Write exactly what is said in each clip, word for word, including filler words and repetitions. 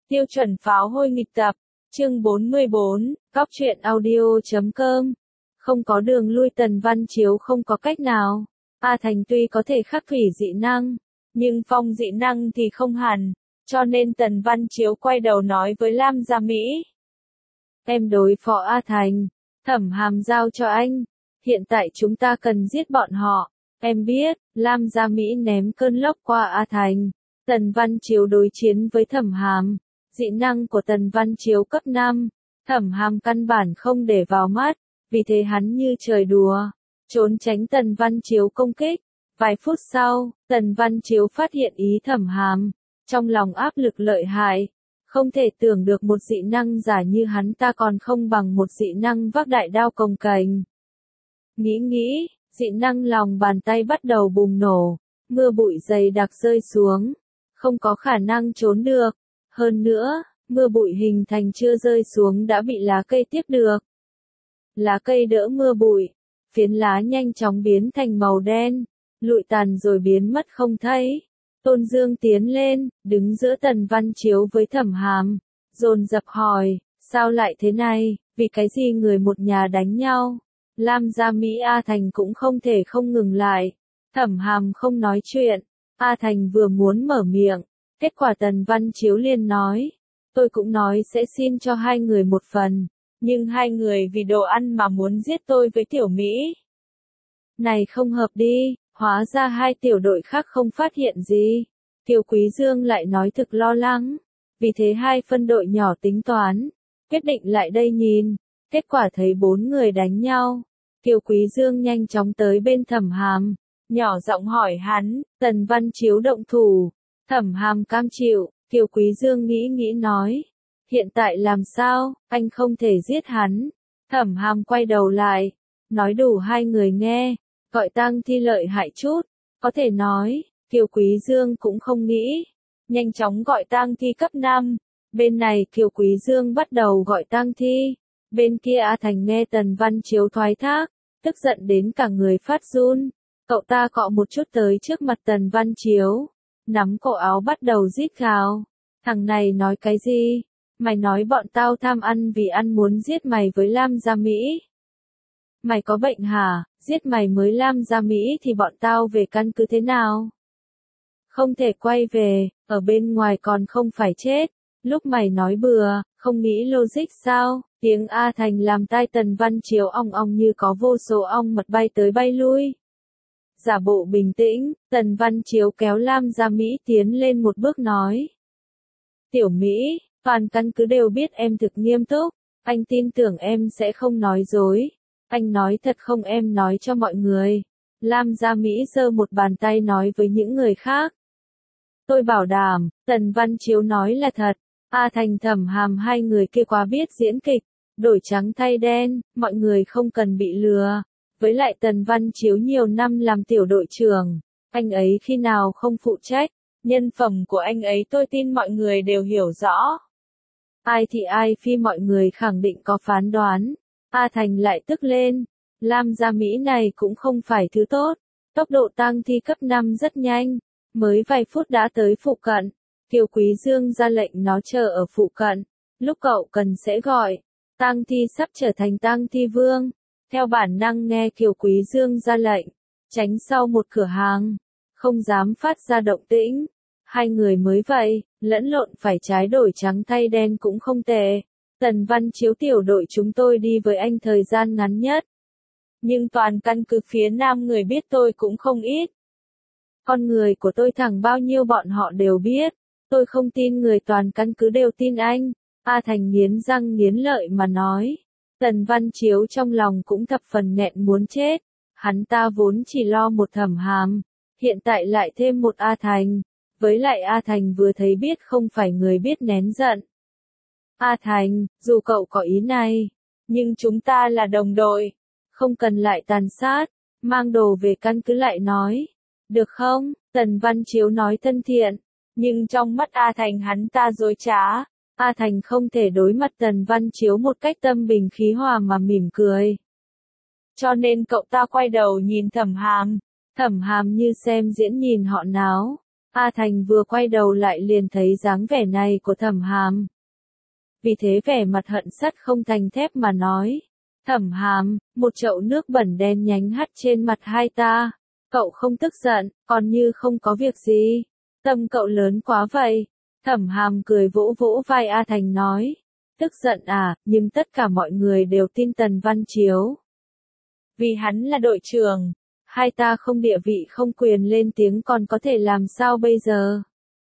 Tiêu chuẩn pháo hôi nghịch tập, chương bốn mươi bốn, cóc truyện audio chấm com. Không có đường lui Tần Văn Chiếu không có cách nào. A Thành tuy có thể khắc thủy dị năng, nhưng phong dị năng thì không hẳn, cho nên Tần Văn Chiếu quay đầu nói với Lam Gia Mỹ. Em đối phó A Thành, Thẩm Hàm giao cho anh, hiện tại chúng ta cần giết bọn họ. Em biết, Lam Gia Mỹ ném cơn lốc qua A Thành. Tần Văn Chiếu đối chiến với Thẩm Hàm. Dị năng của Tần Văn Chiếu cấp năm, Thẩm Hàm căn bản không để vào mắt, vì thế hắn như trời đùa, trốn tránh Tần Văn Chiếu công kích. Vài phút sau, Tần Văn Chiếu phát hiện ý Thẩm Hàm, trong lòng áp lực lợi hại, không thể tưởng được một dị năng giả như hắn ta còn không bằng một dị năng vác đại đao cồng kềnh. Nghĩ nghĩ, dị năng lòng bàn tay bắt đầu bùng nổ, mưa bụi dày đặc rơi xuống, không có khả năng trốn được. Hơn nữa, mưa bụi hình thành chưa rơi xuống đã bị lá cây tiếp được. Lá cây đỡ mưa bụi, phiến lá nhanh chóng biến thành màu đen, lụi tàn rồi biến mất không thấy. Tôn Dương tiến lên, đứng giữa Tần Văn Chiếu với Thẩm Hàm, dồn dập hỏi, sao lại thế này, vì cái gì người một nhà đánh nhau? Lam Gia Mỹ A Thành cũng không thể không ngừng lại. Thẩm Hàm không nói chuyện, A Thành vừa muốn mở miệng, kết quả Tần Văn Chiếu liền nói, tôi cũng nói sẽ xin cho hai người một phần, nhưng hai người vì đồ ăn mà muốn giết tôi với Tiểu Mỹ. Này không hợp đi, hóa ra hai tiểu đội khác không phát hiện gì. Kiều Quý Dương lại nói thực lo lắng, vì thế hai phân đội nhỏ tính toán, quyết định lại đây nhìn, kết quả thấy bốn người đánh nhau. Kiều Quý Dương nhanh chóng tới bên Thẩm Hàm, nhỏ giọng hỏi hắn, Tần Văn Chiếu động thủ. Thẩm Hàm cam chịu, Kiều Quý Dương nghĩ nghĩ nói, hiện tại làm sao, anh không thể giết hắn. Thẩm Hàm quay đầu lại, nói đủ hai người nghe, gọi tang thi lợi hại chút, có thể nói, Kiều Quý Dương cũng không nghĩ, nhanh chóng gọi tang thi cấp năm, bên này Kiều Quý Dương bắt đầu gọi tang thi, bên kia A Thành nghe Tần Văn Chiếu thoái thác, tức giận đến cả người phát run, cậu ta cọ một chút tới trước mặt Tần Văn Chiếu. Nắm cổ áo bắt đầu rít gào. Thằng này nói cái gì? Mày nói bọn tao tham ăn vì ăn muốn giết mày với Lam Gia Mỹ. Mày có bệnh hả? Giết mày mới Lam Gia Mỹ thì bọn tao về căn cứ thế nào? Không thể quay về, ở bên ngoài còn không phải chết. Lúc mày nói bừa, không nghĩ logic sao? Tiếng A Thành làm tai Tần Văn Chiếu ong ong như có vô số ong mật bay tới bay lui. Giả bộ bình tĩnh, Tần Văn Chiếu kéo Lam Gia Mỹ tiến lên một bước nói. Tiểu Mỹ, toàn căn cứ đều biết em thực nghiêm túc, anh tin tưởng em sẽ không nói dối. Anh nói thật không em nói cho mọi người. Lam Gia Mỹ giơ một bàn tay nói với những người khác. Tôi bảo đảm, Tần Văn Chiếu nói là thật. A Thành Thẩm Hàm hai người kia quá biết diễn kịch, đổi trắng thay đen, mọi người không cần bị lừa. Với lại Tần Văn Chiếu nhiều năm làm tiểu đội trưởng, anh ấy khi nào không phụ trách, nhân phẩm của anh ấy tôi tin mọi người đều hiểu rõ. Ai thì ai phi mọi người khẳng định có phán đoán. A Thành lại tức lên, Lam Gia Mỹ này cũng không phải thứ tốt, tốc độ tang thi cấp năm rất nhanh, mới vài phút đã tới phụ cận. Kiều Quý Dương ra lệnh nó chờ ở phụ cận, lúc cậu cần sẽ gọi, tang thi sắp trở thành tang thi vương. Theo bản năng nghe Kiều Quý Dương ra lệnh, tránh sau một cửa hàng, không dám phát ra động tĩnh. Hai người mới vậy, lẫn lộn phải trái đổi trắng thay đen cũng không tệ. Tần Văn Chiếu tiểu đội chúng tôi đi với anh thời gian ngắn nhất. Nhưng toàn căn cứ phía nam người biết tôi cũng không ít. Con người của tôi thẳng bao nhiêu bọn họ đều biết. Tôi không tin người toàn căn cứ đều tin anh. A Thành nghiến răng nghiến lợi mà nói. Tần Văn Chiếu trong lòng cũng thập phần nghẹn muốn chết, hắn ta vốn chỉ lo một Thẩm Hàm, hiện tại lại thêm một A Thành, với lại A Thành vừa thấy biết không phải người biết nén giận. A Thành, dù cậu có ý này, nhưng chúng ta là đồng đội, không cần lại tàn sát, mang đồ về căn cứ lại nói, được không? Tần Văn Chiếu nói thân thiện, nhưng trong mắt A Thành hắn ta dối trá. A Thành không thể đối mặt Tần Văn Chiếu một cách tâm bình khí hòa mà mỉm cười. Cho nên cậu ta quay đầu nhìn Thẩm Hàm, Thẩm Hàm như xem diễn nhìn họ náo. A Thành vừa quay đầu lại liền thấy dáng vẻ này của Thẩm Hàm. Vì thế vẻ mặt hận sắt không thành thép mà nói. Thẩm Hàm, một chậu nước bẩn đen nhánh hắt trên mặt hai ta. Cậu không tức giận, còn như không có việc gì. Tâm cậu lớn quá vậy. Thẩm Hàm cười vỗ vỗ vai A Thành nói. Tức giận à, nhưng tất cả mọi người đều tin Tần Văn Chiếu. Vì hắn là đội trưởng, hai ta không địa vị không quyền lên tiếng còn có thể làm sao bây giờ?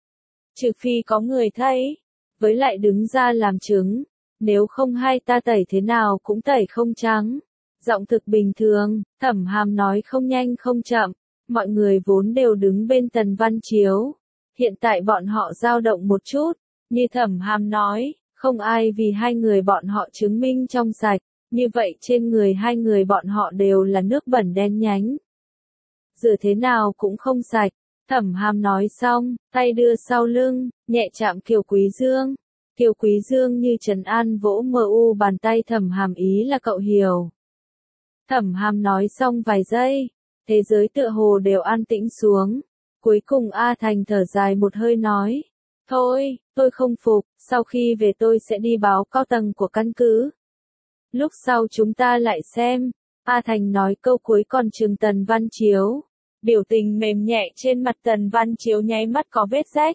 Trừ phi có người thấy, với lại đứng ra làm chứng, nếu không hai ta tẩy thế nào cũng tẩy không trắng. Giọng thực bình thường, Thẩm Hàm nói không nhanh không chậm, mọi người vốn đều đứng bên Tần Văn Chiếu. Hiện tại bọn họ dao động một chút, như Thẩm Hàm nói, không ai vì hai người bọn họ chứng minh trong sạch, như vậy trên người hai người bọn họ đều là nước bẩn đen nhánh. Rửa thế nào cũng không sạch. Thẩm Hàm nói xong, tay đưa sau lưng, nhẹ chạm Kiều Quý Dương. Kiều Quý Dương như trấn an vỗ mờ u bàn tay Thẩm Hàm, ý là cậu hiểu. Thẩm Hàm nói xong vài giây, thế giới tựa hồ đều an tĩnh xuống. Cuối cùng A Thành thở dài một hơi nói, thôi, tôi không phục, sau khi về tôi sẽ đi báo cao tầng của căn cứ. Lúc sau chúng ta lại xem. A Thành nói câu cuối còn trừng Tần Văn Chiếu. Biểu tình mềm nhẹ trên mặt Tần Văn Chiếu nháy mắt có vết rách.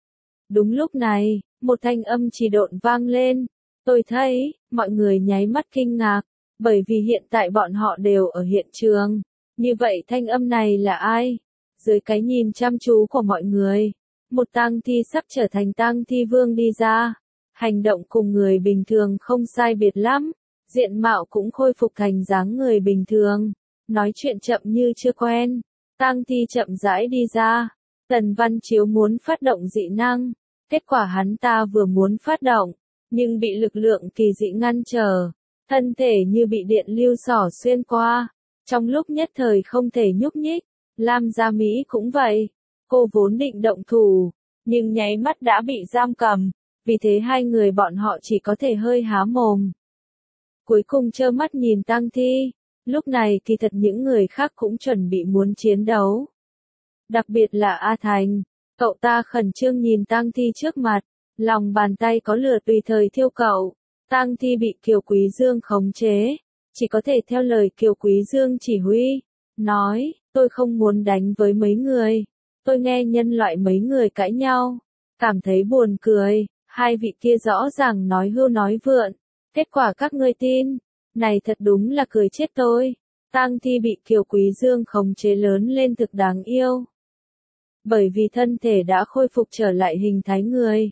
Đúng lúc này, một thanh âm trì độn vang lên. Tôi thấy, mọi người nháy mắt kinh ngạc, bởi vì hiện tại bọn họ đều ở hiện trường. Như vậy thanh âm này là ai? Dưới cái nhìn chăm chú của mọi người, một tang thi sắp trở thành tang thi vương đi ra. Hành động cùng người bình thường không sai biệt lắm, diện mạo cũng khôi phục thành dáng người bình thường, nói chuyện chậm như chưa quen. Tang thi chậm rãi đi ra. Tần Văn Chiếu muốn phát động dị năng, kết quả hắn ta vừa muốn phát động, nhưng bị lực lượng kỳ dị ngăn trở, thân thể như bị điện lưu xỏ xuyên qua, trong lúc nhất thời không thể nhúc nhích. Lam Gia Mỹ cũng vậy, cô vốn định động thủ, nhưng nháy mắt đã bị giam cầm, vì thế hai người bọn họ chỉ có thể hơi há mồm. Cuối cùng trơ mắt nhìn tang thi. Lúc này kỳ thật những người khác cũng chuẩn bị muốn chiến đấu. Đặc biệt là A Thành, cậu ta khẩn trương nhìn tang thi trước mặt, lòng bàn tay có lửa tùy thời thiêu cậu. Tang thi bị Kiều Quý Dương khống chế, chỉ có thể theo lời Kiều Quý Dương chỉ huy, nói, tôi không muốn đánh với mấy người, tôi nghe nhân loại mấy người cãi nhau, cảm thấy buồn cười, hai vị kia rõ ràng nói hưu nói vượn, kết quả các ngươi tin. Này thật đúng là cười chết tôi. Tang thi bị Kiều Quý Dương khống chế lớn lên thực đáng yêu. Bởi vì thân thể đã khôi phục trở lại hình thái người.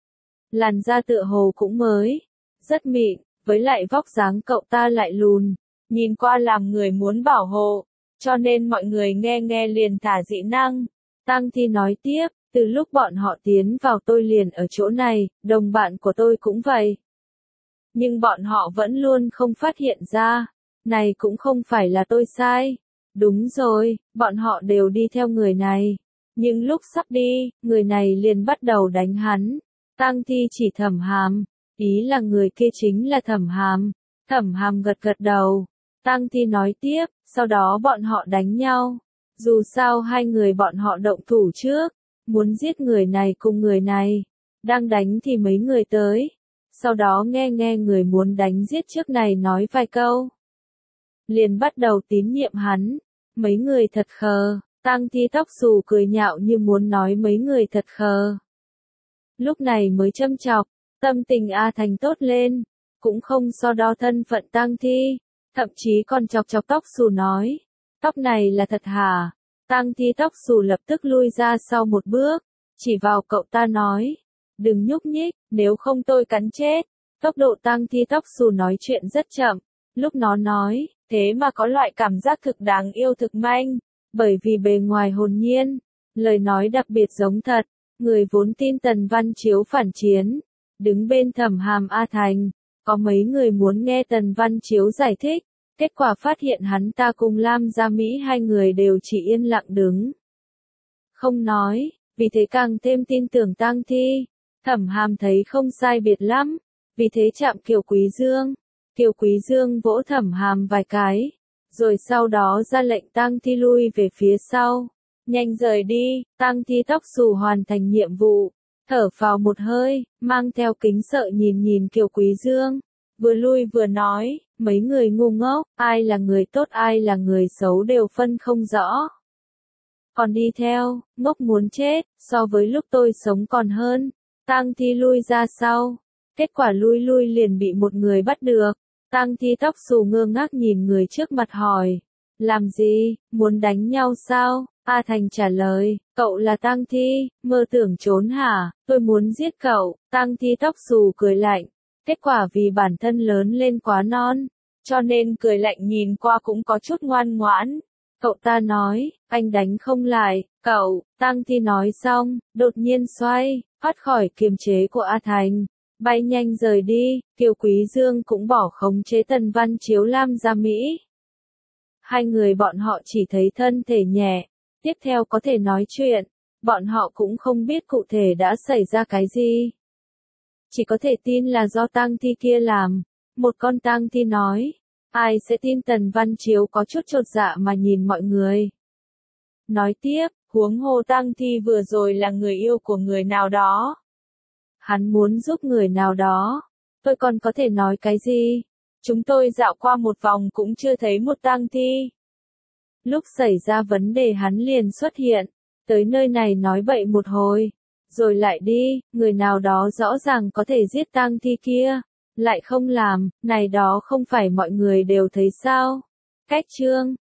Làn da tựa hồ cũng mới, rất mịn, với lại vóc dáng cậu ta lại lùn, nhìn qua làm người muốn bảo hộ, cho nên mọi người nghe nghe liền thả dị năng. Tang thi nói tiếp, từ lúc bọn họ tiến vào tôi liền ở chỗ này, đồng bạn của tôi cũng vậy. Nhưng bọn họ vẫn luôn không phát hiện ra. Này cũng không phải là tôi sai. Đúng rồi, bọn họ đều đi theo người này. Nhưng lúc sắp đi, người này liền bắt đầu đánh hắn. Tang thi chỉ Thẩm Hàm, ý là người kia chính là Thẩm Hàm. Thẩm Hàm gật gật đầu. Tang thi nói tiếp, sau đó bọn họ đánh nhau. Dù sao hai người bọn họ động thủ trước, muốn giết người này cùng người này. Đang đánh thì mấy người tới. Sau đó nghe nghe người muốn đánh giết trước này nói vài câu. Liền bắt đầu tín nhiệm hắn. Mấy người thật khờ. Tang thi tóc xù cười nhạo như muốn nói mấy người thật khờ. Lúc này mới châm chọc, tâm tình A Thành tốt lên. Cũng không so đo thân phận tang thi. Thậm chí còn chọc chọc tóc xù nói. Tóc này là thật hả? Tang thi tóc xù lập tức lui ra sau một bước. Chỉ vào cậu ta nói. Đừng nhúc nhích, nếu không tôi cắn chết. Tốc độ tang thi tóc xù nói chuyện rất chậm. Lúc nó nói, thế mà có loại cảm giác thực đáng yêu thực manh. Bởi vì bề ngoài hồn nhiên, lời nói đặc biệt giống thật. Người vốn tin Tần Văn Chiếu phản chiến. Đứng bên Thẩm Hàm A Thành. Có mấy người muốn nghe Tần Văn Chiếu giải thích. Kết quả phát hiện hắn ta cùng Lam Gia Mỹ hai người đều chỉ yên lặng đứng. Không nói, vì thế càng thêm tin tưởng tang thi. Thẩm Hàm thấy không sai biệt lắm, vì thế chạm Kiều Quý Dương. Kiều Quý Dương vỗ Thẩm Hàm vài cái, rồi sau đó ra lệnh tang thi lui về phía sau. nhanh rời đi, tang thi tóc xù hoàn thành nhiệm vụ, thở phào một hơi, mang theo kính sợ nhìn nhìn Kiều Quý Dương, vừa lui vừa nói, mấy người ngu ngốc, ai là người tốt ai là người xấu đều phân không rõ. Còn đi theo, ngốc muốn chết, so với lúc tôi sống còn hơn, tang thi lui ra sau, kết quả lui lui liền bị một người bắt được, tang thi tóc xù ngơ ngác nhìn người trước mặt hỏi, làm gì, muốn đánh nhau sao? A Thành trả lời, cậu là tang thi, mơ tưởng trốn hả, tôi muốn giết cậu, tang thi tóc xù cười lạnh, kết quả vì bản thân lớn lên quá non, cho nên cười lạnh nhìn qua cũng có chút ngoan ngoãn. Cậu ta nói, anh đánh không lại, cậu, tang thi nói xong, đột nhiên xoay, thoát khỏi kiềm chế của A Thành, bay nhanh rời đi, Kiều Quý Dương cũng bỏ khống chế Tần Văn Chiếu Lam ra Mỹ. Hai người bọn họ chỉ thấy thân thể nhẹ, tiếp theo có thể nói chuyện, bọn họ cũng không biết cụ thể đã xảy ra cái gì. Chỉ có thể tin là do tang thi kia làm, một con tang thi nói. Ai sẽ tin Tần Văn Chiếu có chút chột dạ mà nhìn mọi người. Nói tiếp, huống hồ tang thi vừa rồi là người yêu của người nào đó. Hắn muốn giúp người nào đó. Tôi còn có thể nói cái gì? Chúng tôi dạo qua một vòng cũng chưa thấy một tang thi. Lúc xảy ra vấn đề hắn liền xuất hiện, tới nơi này nói bậy một hồi, rồi lại đi, người nào đó rõ ràng có thể giết tang thi kia. Lại không làm, này đó không phải mọi người đều thấy sao? Cách chương